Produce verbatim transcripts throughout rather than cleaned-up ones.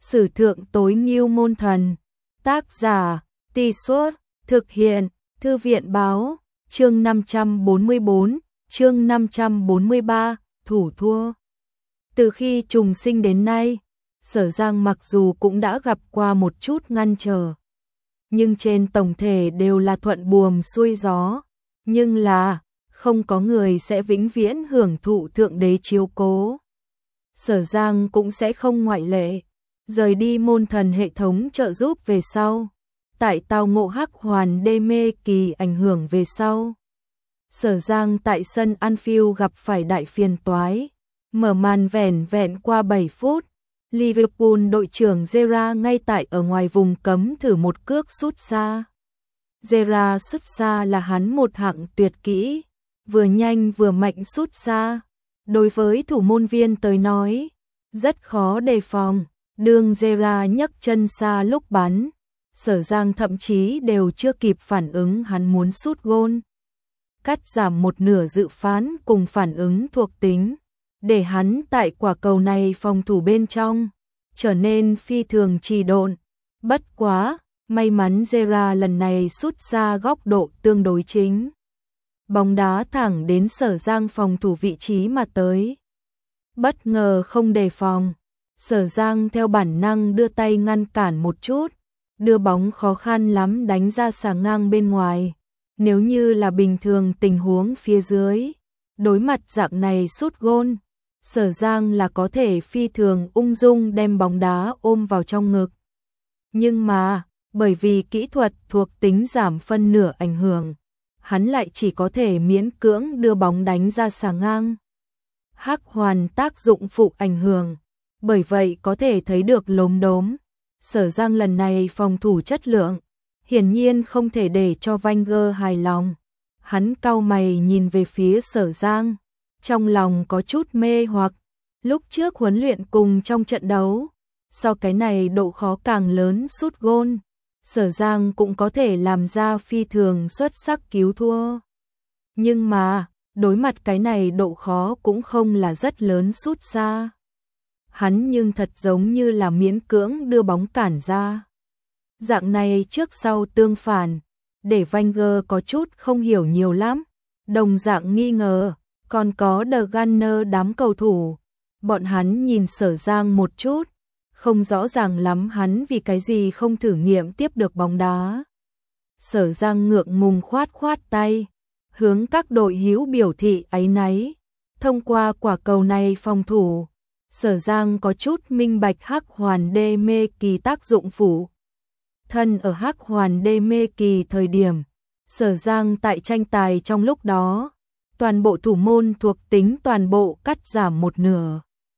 Sử thượng tối ngưu môn thần. Tác giả, Tì Suốt, thực hiện, Thư viện báo, chương năm trăm bốn mươi bốn, chương năm trăm bốn mươi ba, thủ thua. Từ khi trùng sinh đến nay, Sở Giang mặc dù cũng đã gặp qua một chút ngăn trở, nhưng trên tổng thể đều là thuận buồm xuôi gió, nhưng là không có người sẽ vĩnh viễn hưởng thụ thượng đế chiếu cố. Sở Giang cũng sẽ không ngoại lệ. Rời đi môn thần hệ thống trợ giúp về sau, tại tao ngộ hắc hoàn đê mê kỳ ảnh hưởng về sau, Sở Giang tại sân Anfield gặp phải đại phiền toái. Mở màn vẻn vẹn qua bảy phút, Liverpool đội trưởng Gerrard ngay tại ở ngoài vùng cấm thử một cước sút xa. Gerrard sút xa là hắn một hạng tuyệt kỹ, vừa nhanh vừa mạnh sút xa. Đối với thủ môn viên tới nói, rất khó đề phòng. Đường Gerrard nhấc chân xa lúc bắn, Sở Giang thậm chí đều chưa kịp phản ứng hắn muốn sút gôn. Cắt giảm một nửa dự phán cùng phản ứng thuộc tính, để hắn tại quả cầu này phòng thủ bên trong trở nên phi thường trì độn. Bất quá, may mắn Gerrard lần này sút xa góc độ tương đối chính. Bóng đá thẳng đến Sở Giang phòng thủ vị trí mà tới. Bất ngờ không đề phòng, Sở Giang theo bản năng đưa tay ngăn cản một chút, đưa bóng khó khăn lắm đánh ra xà ngang bên ngoài. Nếu như là bình thường tình huống phía dưới, đối mặt dạng này sút gôn, Sở Giang là có thể phi thường ung dung đem bóng đá ôm vào trong ngực. Nhưng mà, bởi vì kỹ thuật thuộc tính giảm phân nửa ảnh hưởng, hắn lại chỉ có thể miễn cưỡng đưa bóng đánh ra xà ngang. Hắc hoàn tác dụng phụ ảnh hưởng, bởi vậy có thể thấy được lốm đốm. Sở Giang lần này phòng thủ chất lượng, hiển nhiên không thể để cho Wenger hài lòng. Hắn cau mày nhìn về phía Sở Giang, trong lòng có chút mê hoặc. Lúc trước huấn luyện cùng trong trận đấu, so cái này độ khó càng lớn sút gôn, Sở Giang cũng có thể làm ra phi thường xuất sắc cứu thua. Nhưng mà, đối mặt cái này độ khó cũng không là rất lớn sút xa. Hắn nhưng thật giống như là miễn cưỡng đưa bóng cản ra. Dạng này trước sau tương phản, để Wenger có chút không hiểu nhiều lắm. Đồng dạng nghi ngờ, còn có The Gunner đám cầu thủ. Bọn hắn nhìn Sở Giang một chút, không rõ ràng lắm hắn vì cái gì không thử nghiệm tiếp được bóng đá. Sở Giang ngượng ngùng khoát khoát tay, hướng các đội hữu biểu thị áy náy. Thông qua quả cầu này phòng thủ, Sở Giang có chút minh bạch hắc hoàn đê mê kỳ tác dụng phụ. Thân ở hắc hoàn đê mê kỳ thời điểm, Sở Giang tại tranh tài trong lúc đó, toàn bộ thủ môn thuộc tính toàn bộ cắt giảm một nửa.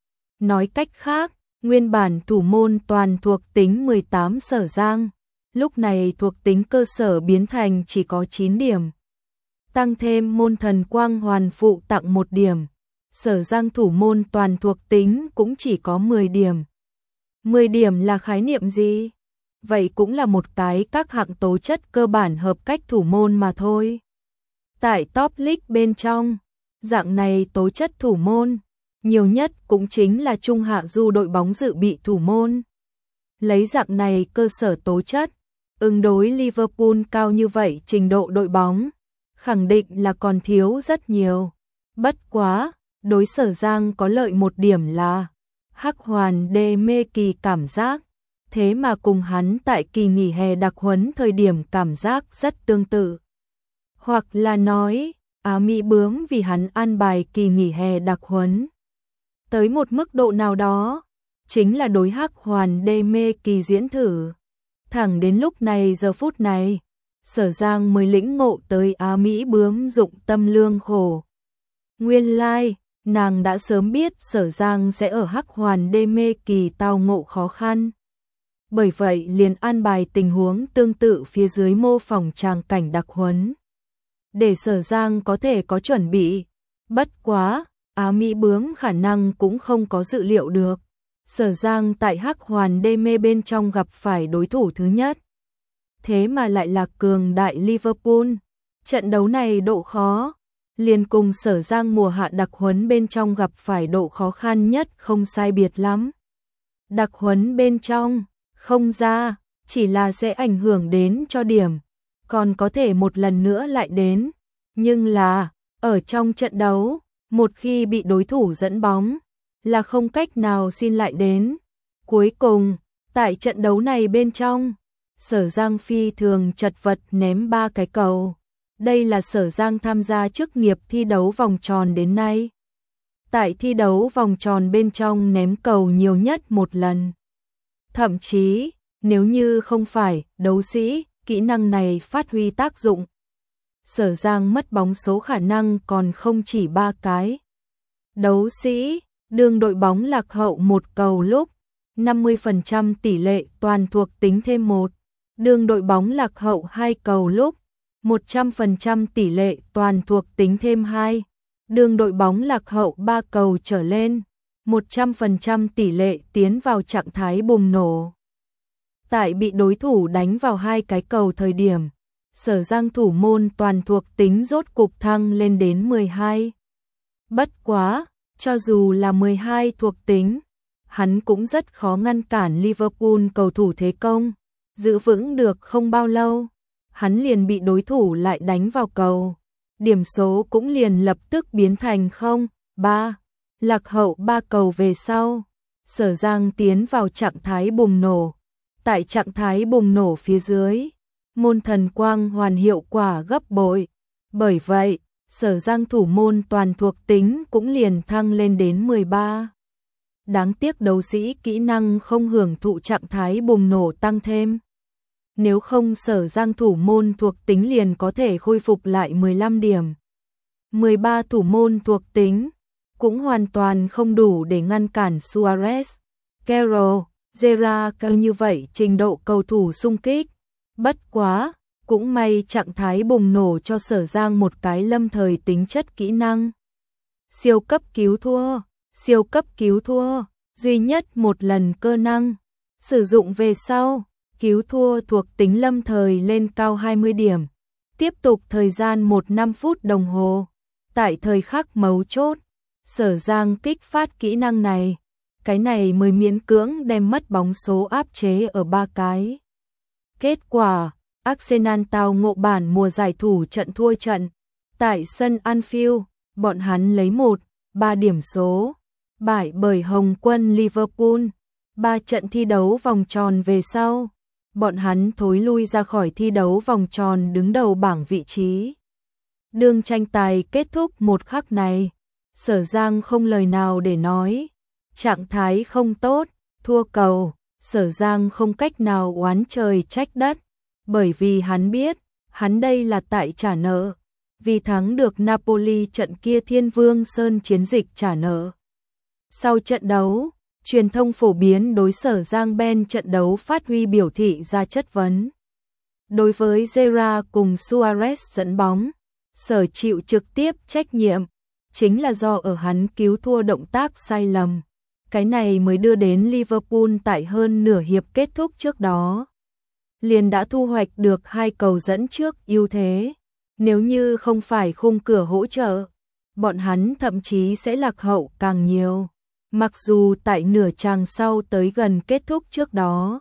Nói cách khác, nguyên bản thủ môn toàn thuộc tính mười tám Sở Giang, lúc này thuộc tính cơ sở biến thành chỉ có chín điểm. Tăng thêm môn thần quang hoàn phụ tặng một điểm. Sở Giang thủ môn toàn thuộc tính cũng chỉ có mười điểm. mười điểm là khái niệm gì? Vậy cũng là một cái các hạng tố chất cơ bản hợp cách thủ môn mà thôi. Tại top league bên trong, dạng này tố chất thủ môn, nhiều nhất cũng chính là trung hạ du đội bóng dự bị thủ môn. Lấy dạng này cơ sở tố chất, ứng đối Liverpool cao như vậy trình độ đội bóng, khẳng định là còn thiếu rất nhiều. Bất quá, đối Sở Giang có lợi một điểm là hắc hoàn đê mê kỳ cảm giác, thế mà cùng hắn tại kỳ nghỉ hè đặc huấn thời điểm cảm giác rất tương tự. Hoặc là nói, Á Mỹ bướm vì hắn an bài kỳ nghỉ hè đặc huấn. Tới một mức độ nào đó, chính là đối hắc hoàn đê mê kỳ diễn thử. Thẳng đến lúc này giờ phút này, Sở Giang mới lĩnh ngộ tới Á Mỹ bướm dụng tâm lương khổ. Nguyên lai, like, nàng đã sớm biết Sở Giang sẽ ở hắc hoàn đê mê kỳ tao ngộ khó khăn. Bởi vậy liền an bài tình huống tương tự phía dưới mô phỏng tràng cảnh đặc huấn, để Sở Giang có thể có chuẩn bị. Bất quá, Á Mỹ bướm khả năng cũng không có dự liệu được. Sở Giang tại hắc hoàn đê mê bên trong gặp phải đối thủ thứ nhất. Thế mà lại là cường đại Liverpool. Trận đấu này độ khó, liền cùng Sở Giang mùa hạ đặc huấn bên trong gặp phải độ khó khăn nhất không sai biệt lắm. đặc huấn bên trong, không ra, chỉ là sẽ ảnh hưởng đến cho điểm, còn có thể một lần nữa lại đến, nhưng là, ở trong trận đấu, một khi bị đối thủ dẫn bóng, là không cách nào xin lại đến. Cuối cùng, tại trận đấu này bên trong, Sở Giang phi thường chật vật ném ba cái cầu. Đây là Sở Giang tham gia chức nghiệp thi đấu vòng tròn đến nay. Tại thi đấu vòng tròn bên trong ném cầu nhiều nhất một lần. Thậm chí, nếu như không phải đấu sĩ, kỹ năng này phát huy tác dụng, Sở Giang mất bóng số khả năng còn không chỉ ba cái. Đấu sĩ, đường đội bóng lạc hậu một cầu lúc, năm mươi phần trăm tỷ lệ toàn thuộc tính thêm một. Đường đội bóng lạc hậu hai cầu lúc, một trăm phần trăm tỷ lệ toàn thuộc tính thêm hai. Đường đội bóng lạc hậu ba cầu trở lên, một trăm phần trăm tỷ lệ tiến vào trạng thái bùng nổ. Tại bị đối thủ đánh vào hai cái cầu thời điểm, Sở Giang thủ môn toàn thuộc tính rốt cục thăng lên đến mười hai. Bất quá, cho dù là mười hai thuộc tính, hắn cũng rất khó ngăn cản Liverpool cầu thủ thế công. Giữ vững được không bao lâu, hắn liền bị đối thủ lại đánh vào cầu. Điểm số cũng liền lập tức biến thành không ba. Lạc hậu ba cầu về sau, Sở Giang tiến vào trạng thái bùng nổ. Tại trạng thái bùng nổ phía dưới, môn thần quang hoàn hiệu quả gấp bội. Bởi vậy, Sở Giang thủ môn toàn thuộc tính cũng liền thăng lên đến mười ba. Đáng tiếc đấu sĩ kỹ năng không hưởng thụ trạng thái bùng nổ tăng thêm. Nếu không Sở Giang thủ môn thuộc tính liền có thể khôi phục lại mười lăm điểm. mười ba thủ môn thuộc tính cũng hoàn toàn không đủ để ngăn cản Suarez, Carroll, Gerrard cao như vậy trình độ cầu thủ xung kích. Bất quá, cũng may trạng thái bùng nổ cho Sở Giang một cái lâm thời tính chất kỹ năng. Siêu cấp cứu thua, siêu cấp cứu thua, duy nhất một lần cơ năng. Sử dụng về sau, cứu thua thuộc tính lâm thời lên cao hai mươi điểm. Tiếp tục thời gian một năm phút đồng hồ. Tại thời khắc mấu chốt, Sở Giang kích phát kỹ năng này. Cái này mới miễn cưỡng đem mất bóng số áp chế ở ba cái. Kết quả, Arsenal tao ngộ bản mùa giải thủ trận thua trận. Tại sân Anfield, bọn hắn lấy một ba điểm số, bại bởi Hồng quân Liverpool. Ba trận thi đấu vòng tròn về sau, bọn hắn thối lui ra khỏi thi đấu vòng tròn đứng đầu bảng vị trí. Đương tranh tài kết thúc một khắc này, Sở Giang không lời nào để nói. Trạng thái không tốt, thua cầu, Sở Giang không cách nào oán trời trách đất, bởi vì hắn biết, hắn đây là tại trả nợ, vì thắng được Napoli trận kia Thiên Vương Sơn chiến dịch trả nợ. Sau trận đấu, truyền thông phổ biến đối Sở Giang Ben trận đấu phát huy biểu thị ra chất vấn. Đối với Gerrard cùng Suarez dẫn bóng, Sở chịu trực tiếp trách nhiệm, chính là do ở hắn cứu thua động tác sai lầm. Cái này mới đưa đến Liverpool tại hơn nửa hiệp kết thúc trước đó, liền đã thu hoạch được hai cầu dẫn trước ưu thế. Nếu như không phải khung cửa hỗ trợ, bọn hắn thậm chí sẽ lạc hậu càng nhiều. Mặc dù tại nửa chàng sau tới gần kết thúc trước đó,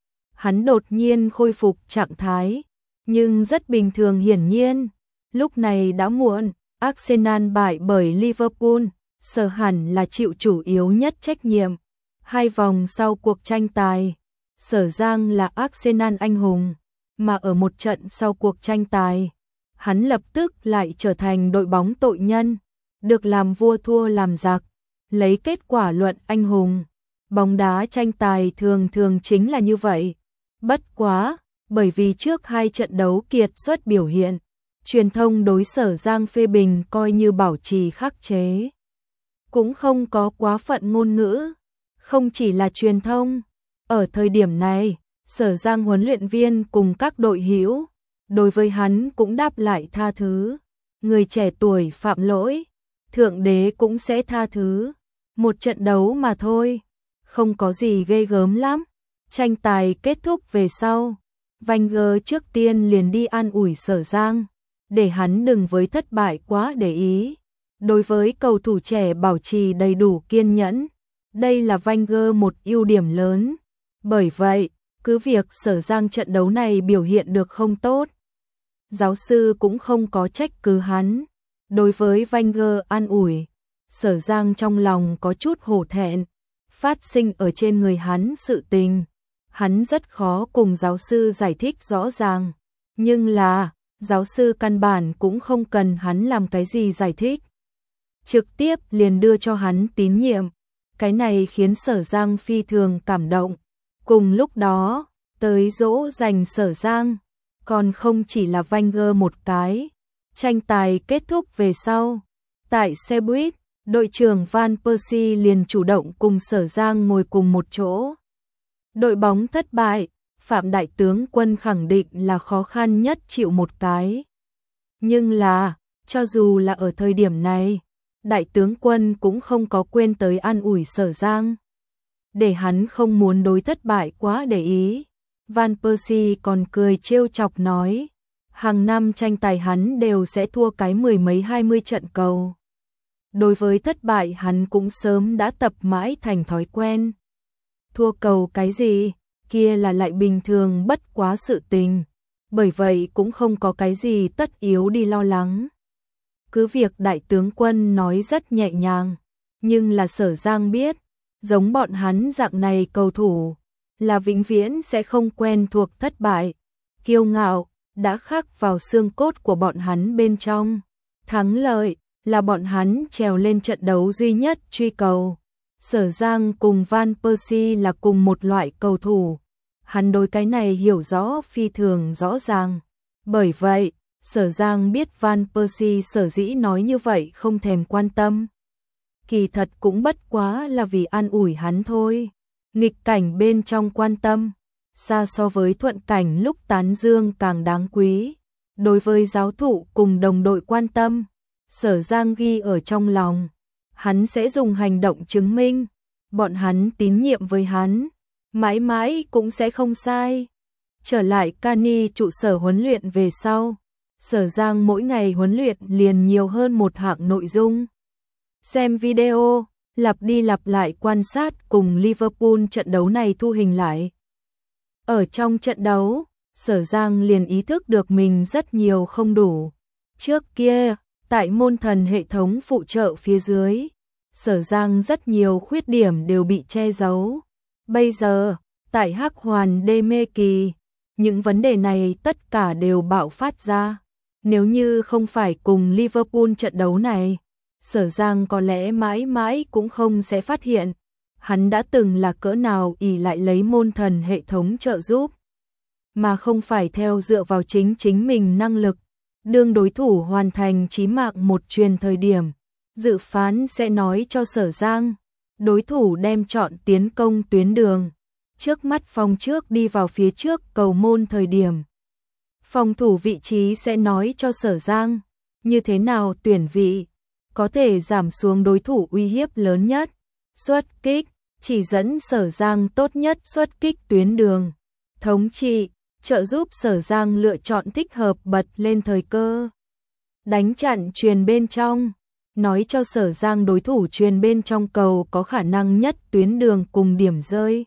hắn đột nhiên khôi phục trạng thái, nhưng rất bình thường hiển nhiên, lúc này đã muộn. Arsenal bại bởi Liverpool, Sở hẳn là chịu chủ yếu nhất trách nhiệm. Hai vòng sau cuộc tranh tài, Sở Giang là Arsenal anh hùng, mà ở một trận sau cuộc tranh tài, hắn lập tức lại trở thành đội bóng tội nhân, được làm vua thua làm giặc, lấy kết quả luận anh hùng. Bóng đá tranh tài thường thường chính là như vậy. Bất quá, bởi vì trước hai trận đấu kiệt xuất biểu hiện, truyền thông đối Sở Giang phê bình coi như bảo trì khắc chế. Cũng không có quá phận ngôn ngữ, không chỉ là truyền thông. Ở thời điểm này, Sở Giang huấn luyện viên cùng các đội hữu, đối với hắn cũng đáp lại tha thứ. Người trẻ tuổi phạm lỗi, Thượng Đế cũng sẽ tha thứ. Một trận đấu mà thôi, không có gì ghê gớm lắm. Tranh tài kết thúc về sau, Wenger trước tiên liền đi an ủi Sở Giang, để hắn đừng với thất bại quá để ý. Đối với cầu thủ trẻ bảo trì đầy đủ kiên nhẫn, Đây là Wenger một ưu điểm lớn. Bởi vậy, cứ việc Sở Giang trận đấu này biểu hiện được không tốt, giáo sư cũng không có trách cứ hắn. Đối với Wenger an ủi, Sở Giang trong lòng có chút hổ thẹn, phát sinh ở trên người hắn sự tình. Hắn rất khó cùng giáo sư giải thích rõ ràng, nhưng là, giáo sư căn bản cũng không cần hắn làm cái gì giải thích. Trực tiếp liền đưa cho hắn tín nhiệm, cái này khiến Sở Giang phi thường cảm động. Cùng lúc đó, tới dỗ dành Sở Giang, còn không chỉ là Wenger một cái. Tranh tài kết thúc về sau, tại xe buýt, đội trưởng Van Persie liền chủ động cùng Sở Giang ngồi cùng một chỗ. Đội bóng thất bại, Phạm Đại tướng quân khẳng định là khó khăn nhất chịu một cái. Nhưng là, cho dù là ở thời điểm này, Đại tướng quân cũng không có quên tới an ủi Sở Giang. Để hắn không muốn đối thất bại quá để ý. Van Persie còn cười trêu chọc nói, hàng năm tranh tài hắn đều sẽ thua cái mười mấy hai mươi trận cầu. Đối với thất bại hắn cũng sớm đã tập mãi thành thói quen. Thua cầu cái gì, kia là lại bình thường bất quá sự tình. Bởi vậy cũng không có cái gì tất yếu đi lo lắng. Cứ việc đại tướng quân nói rất nhẹ nhàng, nhưng là Sở Giang biết, giống bọn hắn dạng này cầu thủ, là vĩnh viễn sẽ không quen thuộc thất bại. Kiêu ngạo, đã khắc vào xương cốt của bọn hắn bên trong. Thắng lợi, là bọn hắn trèo lên trận đấu duy nhất truy cầu. Sở Giang cùng Van Persie là cùng một loại cầu thủ. Hắn đối cái này hiểu rõ phi thường rõ ràng. Bởi vậy, Sở Giang biết Van Persie sở dĩ nói như vậy không thèm quan tâm. Kỳ thật cũng bất quá là vì an ủi hắn thôi. Nghịch cảnh bên trong quan tâm, xa so với thuận cảnh lúc tán dương càng đáng quý. Đối với giáo thụ cùng đồng đội quan tâm, Sở Giang ghi ở trong lòng. Hắn sẽ dùng hành động chứng minh, bọn hắn tín nhiệm với hắn, mãi mãi cũng sẽ không sai. Trở lại Cani trụ sở huấn luyện về sau, Sở Giang mỗi ngày huấn luyện liền nhiều hơn một hạng nội dung. Xem video, lặp đi lặp lại quan sát cùng Liverpool trận đấu này thu hình lại. Ở trong trận đấu, Sở Giang liền ý thức được mình rất nhiều không đủ. Trước kia, tại môn thần hệ thống phụ trợ phía dưới, Sở Giang rất nhiều khuyết điểm đều bị che giấu. Bây giờ, tại Hắc Hoàn đê mê kỳ, những vấn đề này tất cả đều bạo phát ra. Nếu như không phải cùng Liverpool trận đấu này, Sở Giang có lẽ mãi mãi cũng không sẽ phát hiện. Hắn đã từng là cỡ nào ỷ lại lấy môn thần hệ thống trợ giúp, mà không phải theo dựa vào chính chính mình năng lực. Đương đối thủ hoàn thành chí mạng một chuyền thời điểm, dự phán sẽ nói cho Sở Giang, đối thủ đem chọn tiến công tuyến đường. Trước mắt phòng trước đi vào phía trước cầu môn thời điểm, phòng thủ vị trí sẽ nói cho Sở Giang, như thế nào tuyển vị, có thể giảm xuống đối thủ uy hiếp lớn nhất. Xuất kích, chỉ dẫn Sở Giang tốt nhất xuất kích tuyến đường. Thống trị, trợ giúp Sở Giang lựa chọn thích hợp bật lên thời cơ. Đánh chặn chuyền bên trong, nói cho Sở Giang đối thủ chuyền bên trong cầu có khả năng nhất tuyến đường cùng điểm rơi.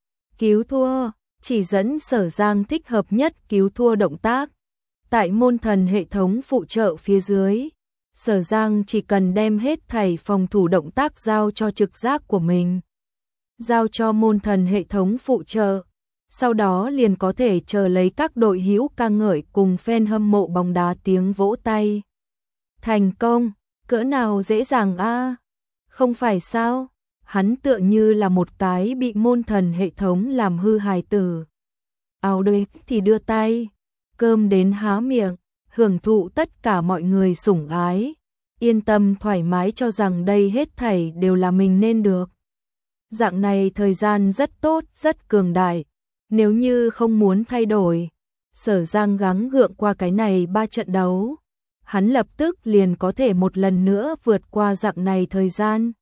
Cứu thua, chỉ dẫn Sở Giang thích hợp nhất cứu thua động tác. Tại môn thần hệ thống phụ trợ phía dưới, Sở Giang chỉ cần đem hết thảy phòng thủ động tác giao cho trực giác của mình, giao cho môn thần hệ thống phụ trợ, sau đó liền có thể chờ lấy các đội hữu ca ngợi cùng fan hâm mộ bóng đá tiếng vỗ tay. Thành công, cỡ nào dễ dàng a, à? Không phải sao? Hắn tựa như là một cái bị môn thần hệ thống làm hư hài tử. Áo đôi thì đưa tay, cơm đến há miệng, hưởng thụ tất cả mọi người sủng ái, yên tâm thoải mái cho rằng đây hết thảy đều là mình nên được. Dạng này thời gian rất tốt, rất cường đại. Nếu như không muốn thay đổi, Sở Giang gắng gượng qua cái này ba trận đấu, hắn lập tức liền có thể một lần nữa vượt qua dạng này thời gian.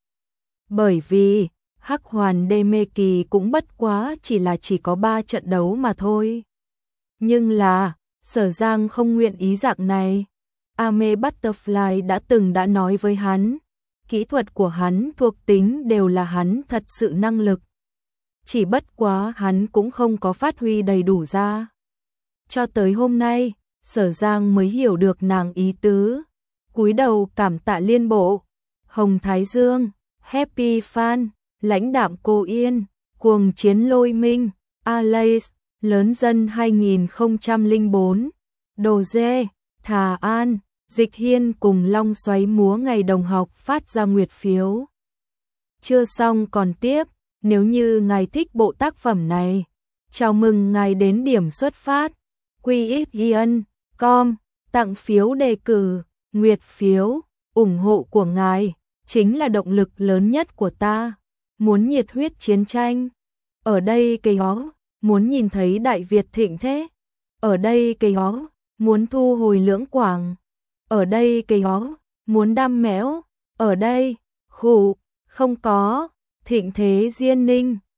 Bởi vì, Hắc Hoàn đê mê kỳ cũng bất quá chỉ là chỉ có ba trận đấu mà thôi. Nhưng là, Sở Giang không nguyện ý dạng này. Ame Butterfly đã từng đã nói với hắn, kỹ thuật của hắn, thuộc tính đều là hắn thật sự năng lực. Chỉ bất quá hắn cũng không có phát huy đầy đủ ra. Cho tới hôm nay, Sở Giang mới hiểu được nàng ý tứ. Cúi đầu cảm tạ Liên Bộ, Hồng Thái Dương, Happy Fan, Lãnh Đạm Cô Yên, Cuồng Chiến Lôi Minh, Alice, Lớn Dân hai không không bốn, Đồ Dê, Thà An, Dịch Hiên cùng Long Xoáy Múa Ngày Đồng Học phát ra nguyệt phiếu. Chưa xong còn tiếp, nếu như ngài thích bộ tác phẩm này, chào mừng ngài đến điểm xuất phát, quy ích yên com, tặng phiếu đề cử, nguyệt phiếu, ủng hộ của ngài, chính là động lực lớn nhất của ta. Muốn nhiệt huyết chiến tranh, ở đây cây ó, muốn nhìn thấy Đại Việt thịnh thế, ở đây cây ó, muốn thu hồi Lưỡng Quảng, ở đây cây ó, muốn đam mẽo, ở đây, khủ, không có, thịnh thế Diên Ninh.